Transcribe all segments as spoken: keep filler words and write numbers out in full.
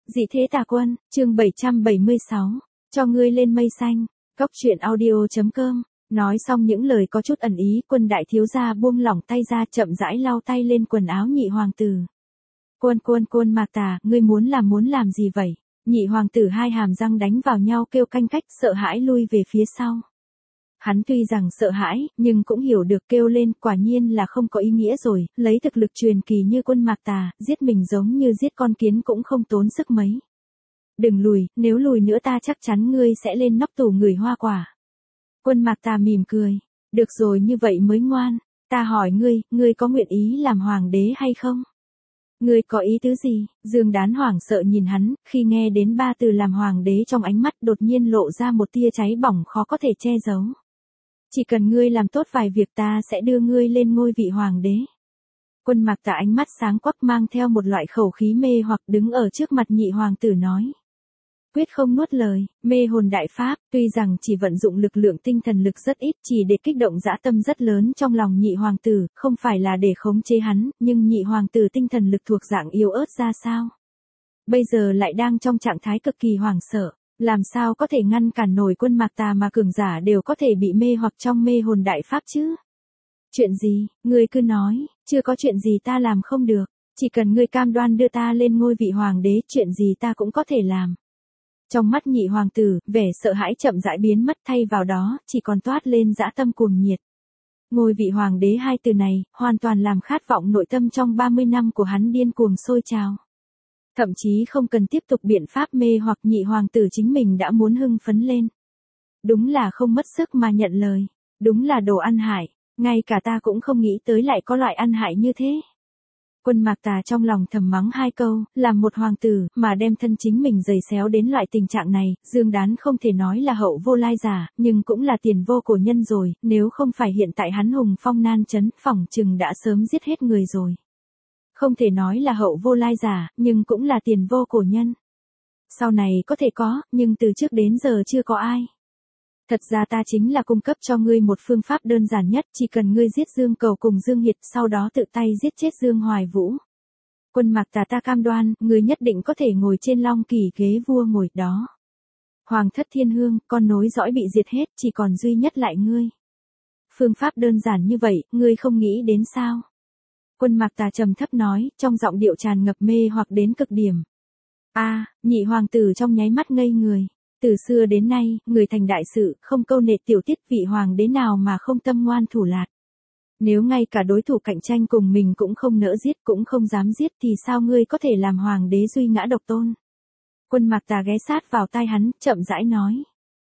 Dị thế tà quân, chương bảy trăm bảy mươi sáu, cho ngươi lên mây xanh, cốc truyện audio.com, nói xong những lời có chút ẩn ý, Quân đại thiếu gia buông lỏng tay ra chậm rãi lau tay lên quần áo nhị hoàng tử. Quân quân quân Mạc Tà, ngươi muốn làm muốn làm gì vậy? Nhị hoàng tử hai hàm răng đánh vào nhau kêu canh cách, sợ hãi lui về phía sau. Hắn tuy rằng sợ hãi, nhưng cũng hiểu được kêu lên, quả nhiên là không có ý nghĩa rồi, lấy thực lực truyền kỳ như Quân Mạc Tà, giết mình giống như giết con kiến cũng không tốn sức mấy. Đừng lùi, nếu lùi nữa ta chắc chắn ngươi sẽ lên nóc tù người hoa quả. Quân Mạc Tà mỉm cười, được rồi như vậy mới ngoan, ta hỏi ngươi, ngươi có nguyện ý làm hoàng đế hay không? Ngươi có ý tứ gì? Dương Đán hoảng sợ nhìn hắn, khi nghe đến ba từ làm hoàng đế trong ánh mắt đột nhiên lộ ra một tia cháy bỏng khó có thể che giấu. Chỉ cần ngươi làm tốt vài việc ta sẽ đưa ngươi lên ngôi vị hoàng đế. Quân Mạc Tà ánh mắt sáng quắc mang theo một loại khẩu khí mê hoặc đứng ở trước mặt nhị hoàng tử nói. Quyết không nuốt lời, mê hồn đại pháp, tuy rằng chỉ vận dụng lực lượng tinh thần lực rất ít, chỉ để kích động dã tâm rất lớn trong lòng nhị hoàng tử, không phải là để khống chế hắn, nhưng nhị hoàng tử tinh thần lực thuộc dạng yếu ớt ra sao? Bây giờ lại đang trong trạng thái cực kỳ hoảng sợ, làm sao có thể ngăn cản nổi Quân Mạc Tà mà cường giả đều có thể bị mê hoặc trong mê hồn đại pháp chứ? Chuyện gì, ngươi cứ nói, chưa có chuyện gì ta làm không được, chỉ cần ngươi cam đoan đưa ta lên ngôi vị hoàng đế, chuyện gì ta cũng có thể làm. Trong mắt nhị hoàng tử, vẻ sợ hãi chậm rãi biến mất, thay vào đó, chỉ còn toát lên dã tâm cuồng nhiệt. Ngôi vị hoàng đế hai từ này, hoàn toàn làm khát vọng nội tâm trong ba mươi năm của hắn điên cuồng sôi trào. Thậm chí không cần tiếp tục biện pháp mê hoặc nhị hoàng tử chính mình đã muốn hưng phấn lên. Đúng là không mất sức mà nhận lời, đúng là đồ ăn hại, ngay cả ta cũng không nghĩ tới lại có loại ăn hại như thế. Quân Mạc Tà trong lòng thầm mắng hai câu, làm một hoàng tử, mà đem thân chính mình giày xéo đến loại tình trạng này, Dương Đán không thể nói là hậu vô lai giả, nhưng cũng là tiền vô cổ nhân rồi, nếu không phải hiện tại hắn hùng phong nan chấn, phỏng chừng đã sớm giết hết người rồi. Không thể nói là hậu vô lai giả, nhưng cũng là tiền vô cổ nhân. Sau này có thể có, nhưng từ trước đến giờ chưa có ai. Thật ra ta chính là cung cấp cho ngươi một phương pháp đơn giản nhất, chỉ cần ngươi giết Dương Cầu cùng Dương Hiệt, sau đó tự tay giết chết Dương Hoài Vũ. Quân Mạc Tà ta cam đoan, ngươi nhất định có thể ngồi trên long kỳ ghế vua ngồi đó. Hoàng thất thiên hương, con nối dõi bị diệt hết, chỉ còn duy nhất lại ngươi. Phương pháp đơn giản như vậy, ngươi không nghĩ đến sao? Quân Mạc Tà trầm thấp nói, trong giọng điệu tràn ngập mê hoặc đến cực điểm. A, à, nhị hoàng tử trong nháy mắt ngây người. Từ xưa đến nay, người thành đại sự, không câu nệ tiểu tiết, vị hoàng đế nào mà không tâm ngoan thủ lạt. Nếu ngay cả đối thủ cạnh tranh cùng mình cũng không nỡ giết, cũng không dám giết thì sao ngươi có thể làm hoàng đế duy ngã độc tôn? Quân Mạc Tà ghé sát vào tai hắn, chậm rãi nói.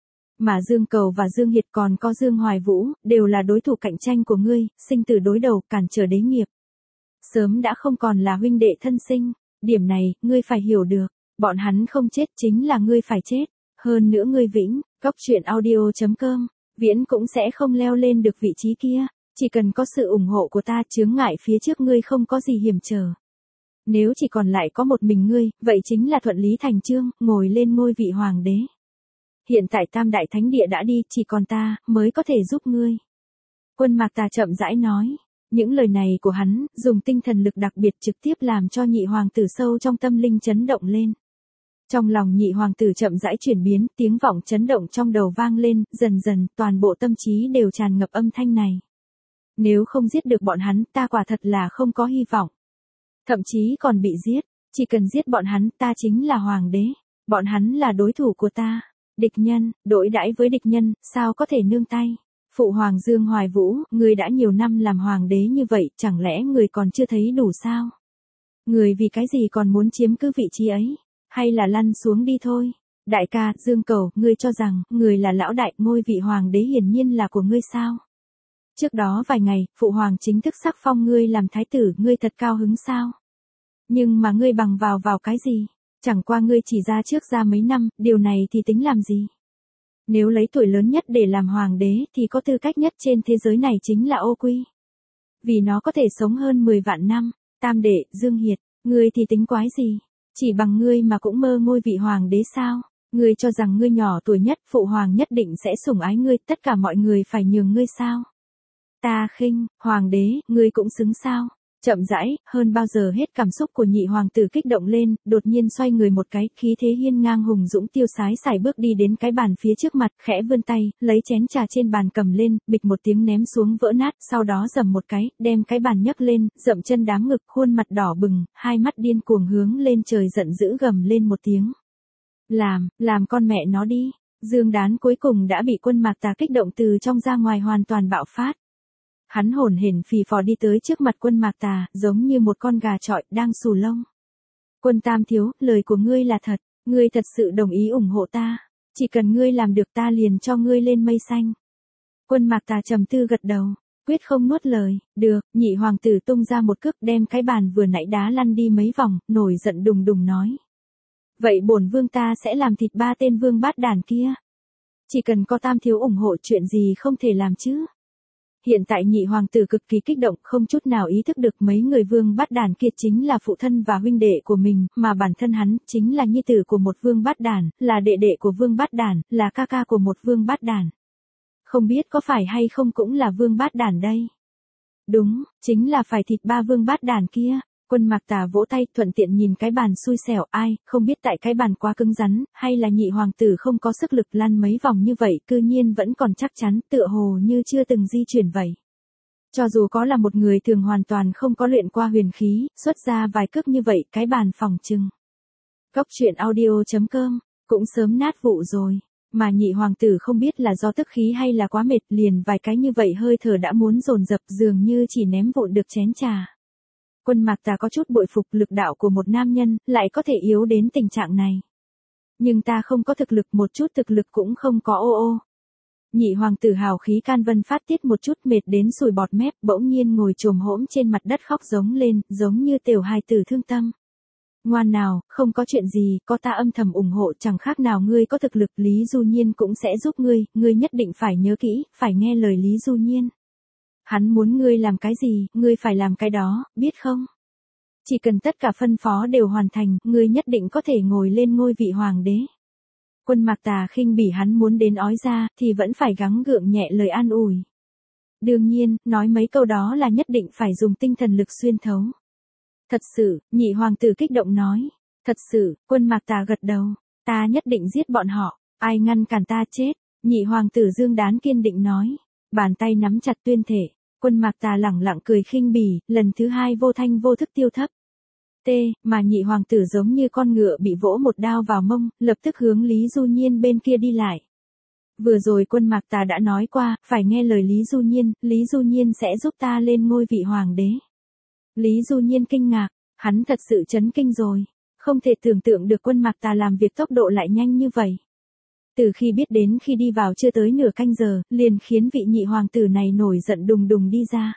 Mà Dương Cầu và Dương Hiệt còn có Dương Hoài Vũ, đều là đối thủ cạnh tranh của ngươi, sinh tử đối đầu, cản trở đế nghiệp. Sớm đã không còn là huynh đệ thân sinh, điểm này, ngươi phải hiểu được, bọn hắn không chết chính là ngươi phải chết. Hơn nữa ngươi vĩnh, cốc truyện audio.com, viễn cũng sẽ không leo lên được vị trí kia, chỉ cần có sự ủng hộ của ta, chướng ngại phía trước ngươi không có gì hiểm trở. Nếu chỉ còn lại có một mình ngươi, vậy chính là thuận lý thành chương, ngồi lên ngôi vị hoàng đế. Hiện tại Tam Đại Thánh Địa đã đi, chỉ còn ta, mới có thể giúp ngươi. Quân Mạc Tà chậm rãi nói, những lời này của hắn, dùng tinh thần lực đặc biệt trực tiếp làm cho nhị hoàng tử sâu trong tâm linh chấn động lên. Trong lòng nhị hoàng tử chậm rãi chuyển biến, tiếng vọng chấn động trong đầu vang lên, dần dần, toàn bộ tâm trí đều tràn ngập âm thanh này. Nếu không giết được bọn hắn, ta quả thật là không có hy vọng. Thậm chí còn bị giết, chỉ cần giết bọn hắn, ta chính là hoàng đế. Bọn hắn là đối thủ của ta. Địch nhân, đối đãi với địch nhân, sao có thể nương tay? Phụ hoàng Dương Hoài Vũ, người đã nhiều năm làm hoàng đế như vậy, chẳng lẽ người còn chưa thấy đủ sao? Người vì cái gì còn muốn chiếm cứ vị trí ấy? Hay là lăn xuống đi thôi. Đại ca, Dương Cầu, ngươi cho rằng, người là lão đại, ngôi vị hoàng đế hiển nhiên là của ngươi sao? Trước đó vài ngày, phụ hoàng chính thức sắc phong ngươi làm thái tử, ngươi thật cao hứng sao? Nhưng mà ngươi bằng vào vào cái gì? Chẳng qua ngươi chỉ ra trước ra mấy năm, điều này thì tính làm gì? Nếu lấy tuổi lớn nhất để làm hoàng đế thì có tư cách nhất trên thế giới này chính là Ô Quy. Vì nó có thể sống hơn mười vạn năm. Tam đệ, Dương Hiệt, ngươi thì tính quái gì? Chỉ bằng ngươi mà cũng mơ ngôi vị hoàng đế sao? Ngươi cho rằng ngươi nhỏ tuổi nhất, phụ hoàng nhất định sẽ sủng ái ngươi, tất cả mọi người phải nhường ngươi sao? Ta khinh, hoàng đế, ngươi cũng xứng sao? Chậm rãi, hơn bao giờ hết cảm xúc của nhị hoàng tử kích động lên, đột nhiên xoay người một cái, khí thế hiên ngang hùng dũng tiêu sái sải bước đi đến cái bàn phía trước mặt, khẽ vươn tay, lấy chén trà trên bàn cầm lên, bịch một tiếng ném xuống vỡ nát, sau đó dầm một cái, đem cái bàn nhấc lên, dậm chân đám ngực, khuôn mặt đỏ bừng, hai mắt điên cuồng hướng lên trời giận dữ gầm lên một tiếng. Làm, làm con mẹ nó đi. Dương Đán cuối cùng đã bị Quân Mạc Tà kích động từ trong ra ngoài hoàn toàn bạo phát. Hắn hổn hển phì phò đi tới trước mặt Quân Mạc Tà, giống như một con gà trọi đang xù lông. Quân Tam thiếu, lời của ngươi là thật, ngươi thật sự đồng ý ủng hộ ta, chỉ cần ngươi làm được ta liền cho ngươi lên mây xanh. Quân Mạc Tà trầm tư gật đầu, quyết không nuốt lời. Được. Nhị hoàng tử tung ra một cước đem cái bàn vừa nãy đá lăn đi mấy vòng, nổi giận đùng đùng nói. Vậy bổn vương ta sẽ làm thịt ba tên vương bát đàn kia. Chỉ cần có Tam thiếu ủng hộ chuyện gì không thể làm chứ. Hiện tại nhị hoàng tử cực kỳ kích động, không chút nào ý thức được mấy người vương bát đàn kia chính là phụ thân và huynh đệ của mình, mà bản thân hắn chính là nhi tử của một vương bát đàn, là đệ đệ của vương bát đàn, là ca ca của một vương bát đàn. Không biết có phải hay không cũng là vương bát đàn đây. Đúng, chính là phải thịt ba vương bát đàn kia. Quân Mạc Tà vỗ tay thuận tiện nhìn cái bàn xui xẻo, ai, không biết tại cái bàn quá cứng rắn, hay là nhị hoàng tử không có sức lực lăn mấy vòng như vậy, cư nhiên vẫn còn chắc chắn, tựa hồ như chưa từng di chuyển vậy. Cho dù có là một người thường hoàn toàn không có luyện qua huyền khí, xuất ra vài cước như vậy, cái bàn phòng trừng. Cốc truyện audio chấm com, cũng sớm nát vụ rồi. Mà nhị hoàng tử không biết là do tức khí hay là quá mệt, liền vài cái như vậy hơi thở đã muốn dồn dập, dường như chỉ ném vụn được chén trà. Quân Mạc Tà có chút bội phục lực đạo của một nam nhân, lại có thể yếu đến tình trạng này. Nhưng ta không có thực lực, một chút thực lực cũng không có ô ô. Nhị hoàng tử hào khí can vân phát tiết một chút, mệt đến sùi bọt mép, bỗng nhiên ngồi chồm hỗn trên mặt đất khóc giống lên, giống như tiểu hài tử thương tâm. Ngoan nào, không có chuyện gì, có ta âm thầm ủng hộ, chẳng khác nào ngươi có thực lực, Lý Du Nhiên cũng sẽ giúp ngươi, ngươi nhất định phải nhớ kỹ, phải nghe lời Lý Du Nhiên. Hắn muốn ngươi làm cái gì, ngươi phải làm cái đó, biết không? Chỉ cần tất cả phân phó đều hoàn thành, ngươi nhất định có thể ngồi lên ngôi vị hoàng đế. Quân Mạc Tà khinh bỉ hắn muốn đến ói ra, thì vẫn phải gắng gượng nhẹ lời an ủi. Đương nhiên, nói mấy câu đó là nhất định phải dùng tinh thần lực xuyên thấu. Thật sự, nhị hoàng tử kích động nói. Thật sự, Quân Mạc Tà gật đầu. Ta nhất định giết bọn họ, ai ngăn cản ta chết. Nhị hoàng tử Dương Đán kiên định nói. Bàn tay nắm chặt tuyên thể. Quân Mạc Tà lẳng lặng cười khinh bỉ, lần thứ hai vô thanh vô thức tiêu thấp. T, mà nhị hoàng tử giống như con ngựa bị vỗ một đao vào mông, lập tức hướng Lý Du Nhiên bên kia đi lại. Vừa rồi Quân Mạc Tà đã nói qua, phải nghe lời Lý Du Nhiên, Lý Du Nhiên sẽ giúp ta lên ngôi vị hoàng đế. Lý Du Nhiên kinh ngạc, hắn thật sự chấn kinh rồi, không thể tưởng tượng được Quân Mạc Tà làm việc tốc độ lại nhanh như vậy. Từ khi biết đến khi đi vào chưa tới nửa canh giờ, liền khiến vị nhị hoàng tử này nổi giận đùng đùng đi ra.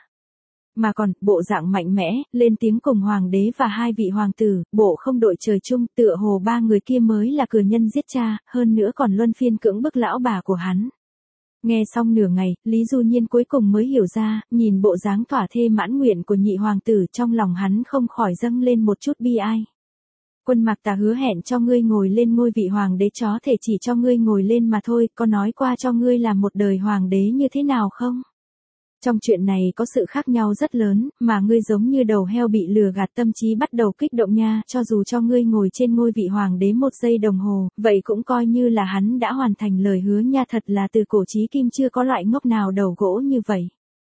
Mà còn, bộ dạng mạnh mẽ, lên tiếng cùng hoàng đế và hai vị hoàng tử, bộ không đội trời chung, tựa hồ ba người kia mới là cử nhân giết cha, hơn nữa còn luân phiên cưỡng bức lão bà của hắn. Nghe xong nửa ngày, Lý Du Nhiên cuối cùng mới hiểu ra, nhìn bộ dáng thỏa thê mãn nguyện của nhị hoàng tử, trong lòng hắn không khỏi dâng lên một chút bi ai. Quân Mạc Tà hứa hẹn cho ngươi ngồi lên ngôi vị hoàng đế, chó thể chỉ cho ngươi ngồi lên mà thôi, có nói qua cho ngươi làm một đời hoàng đế như thế nào không? Trong chuyện này có sự khác nhau rất lớn, mà ngươi giống như đầu heo bị lừa gạt, tâm trí bắt đầu kích động nha, cho dù cho ngươi ngồi trên ngôi vị hoàng đế một giây đồng hồ, vậy cũng coi như là hắn đã hoàn thành lời hứa nha, thật là từ cổ chí kim chưa có loại ngốc nào đầu gỗ như vậy.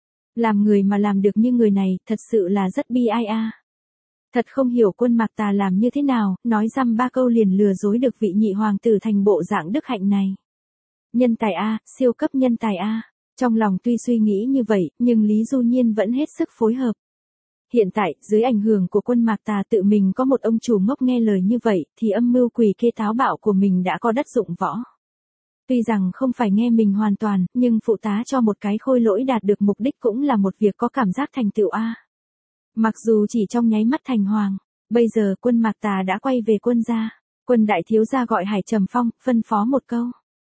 Làm người mà làm được như người này, thật sự là rất bi ai a. Thật không hiểu Quân Mạc Tà làm như thế nào, nói dăm ba câu liền lừa dối được vị nhị hoàng tử thành bộ dạng đức hạnh này. Nhân tài a, siêu cấp nhân tài a. Trong lòng tuy suy nghĩ như vậy, nhưng Lý Du Nhiên vẫn hết sức phối hợp. Hiện tại, dưới ảnh hưởng của Quân Mạc Tà tự mình có một ông chủ ngốc nghe lời như vậy, thì âm mưu quỷ kê táo bạo của mình đã có đất dụng võ. Tuy rằng không phải nghe mình hoàn toàn, nhưng phụ tá cho một cái khôi lỗi đạt được mục đích cũng là một việc có cảm giác thành tựu a. Mặc dù chỉ trong nháy mắt thành hoàng, bây giờ Quân Mạc Tà đã quay về quân gia. Quân đại thiếu gia gọi Hải Trầm Phong, phân phó một câu.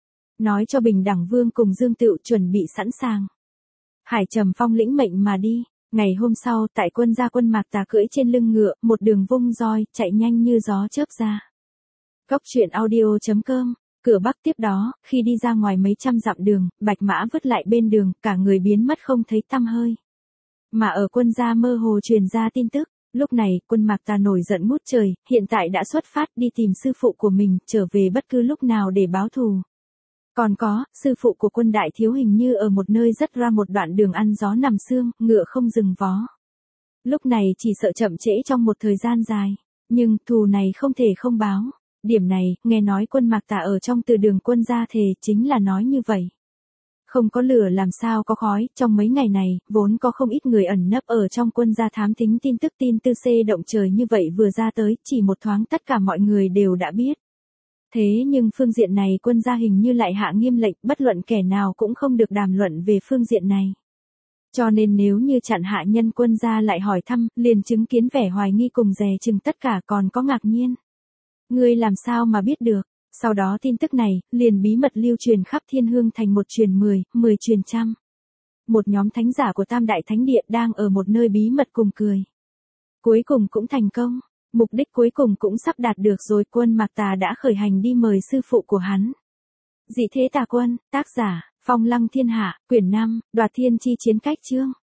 Nói cho Bình Đẳng Vương cùng Dương Tựu chuẩn bị sẵn sàng. Hải Trầm Phong lĩnh mệnh mà đi. Ngày hôm sau, tại quân gia, Quân Mạc Tà cưỡi trên lưng ngựa, một đường vung roi, chạy nhanh như gió chớp ra. Cốc truyện audio chấm com. Cửa Bắc tiếp đó, khi đi ra ngoài mấy trăm dặm đường, Bạch Mã vứt lại bên đường, cả người biến mất không thấy tăm hơi. Mà ở quân gia mơ hồ truyền ra tin tức, lúc này quân Mạc Tà nổi giận ngút trời, hiện tại đã xuất phát đi tìm sư phụ của mình, trở về bất cứ lúc nào để báo thù. Còn có, sư phụ của quân đại thiếu hình như ở một nơi rất ra một đoạn đường ăn gió nằm sương, ngựa không dừng vó. Lúc này chỉ sợ chậm trễ trong một thời gian dài, nhưng thù này không thể không báo. Điểm này, nghe nói quân Mạc Tà ở trong từ đường quân gia thề chính là nói như vậy. Không có lửa làm sao có khói, trong mấy ngày này, vốn có không ít người ẩn nấp ở trong quân gia thám thính tin tức tin tư xê động trời như vậy vừa ra tới, chỉ một thoáng tất cả mọi người đều đã biết. Thế nhưng phương diện này quân gia hình như lại hạ nghiêm lệnh, bất luận kẻ nào cũng không được đàm luận về phương diện này. Cho nên nếu như chặn hạ nhân quân gia lại hỏi thăm, liền chứng kiến vẻ hoài nghi cùng dè chừng tất cả còn có ngạc nhiên. Ngươi làm sao mà biết được? Sau đó tin tức này, liền bí mật lưu truyền khắp thiên hương thành một truyền mười, mười truyền trăm. Một nhóm thánh giả của Tam Đại Thánh Địa đang ở một nơi bí mật cùng cười. Cuối cùng cũng thành công, mục đích cuối cùng cũng sắp đạt được rồi, quân Mạc Tà đã khởi hành đi mời sư phụ của hắn. Dị Thế Tà Quân, tác giả, Phong Lăng Thiên Hạ, quyển năm, Đoạt Thiên Chi Chiến Cách chương.